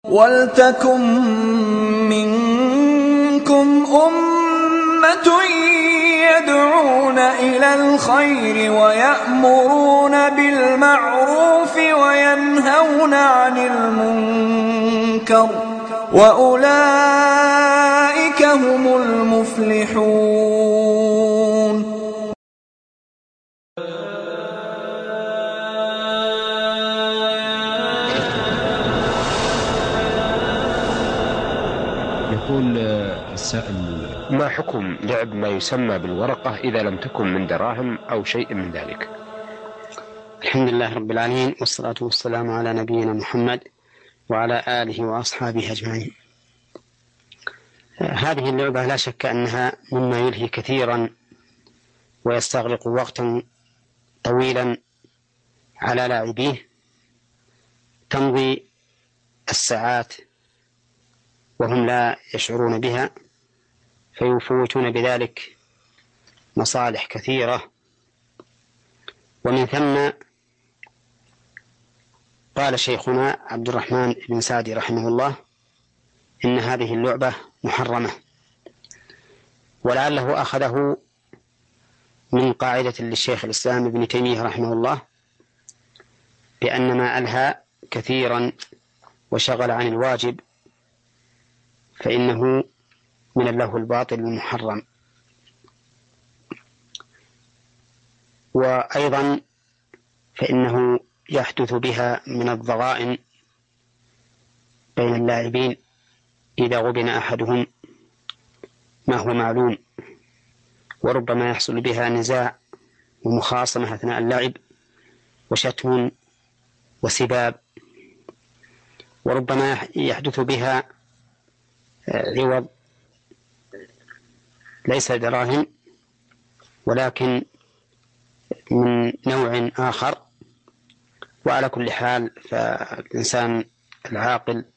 وَلْتَكُن مِّنكُمْ أُمَّةٌ يَدْعُونَ إِلَى الْخَيْرِ وَيَأْمُرُونَ بِالْمَعْرُوفِ وَيَنْهَوْنَ عَنِ الْمُنكَرِ ۚ وَأُولَٰئِكَ هُمُ الْمُفْلِحُونَ. يقول السائل: ما حكم لعب ما يسمى بالورقة إذا لم تكن من دراهم أو شيء من ذلك؟ الحمد لله رب العالمين، والصلاة والسلام على نبينا محمد وعلى آله وأصحابه أجمعين. هذه اللعبة لا شك أنها مما يلهي كثيرا ويستغرق وقتا طويلا على لاعبيه، تمضي الساعات وهم لا يشعرون بها، فيفوتون بذلك مصالح كثيرة. ومن ثم قال شيخنا عبد الرحمن بن سعدي رحمه الله إن هذه اللعبة محرمة، ولعله أخذه من قاعدة للشيخ الإسلام ابن تيمية رحمه الله بأن ما ألهى كثيرا وشغل عن الواجب فإنه من اللهو الباطل المحرم. وأيضا فإنه يحدث بها من الضغائن بين اللاعبين إذا غبن أحدهم ما هو معلوم، وربما يحصل بها نزاع ومخاصمة أثناء اللعب وشتم وسباب، وربما يحدث بها عوض ليس دراهم ولكن من نوع آخر. وعلى كل حال فالإنسان العاقل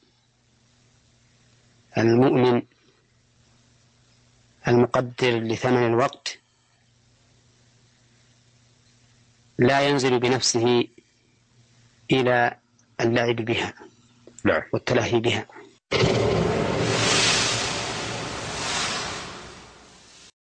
المؤمن المقدر لثمن الوقت لا ينزل بنفسه إلى اللعب بها والتلهي بها.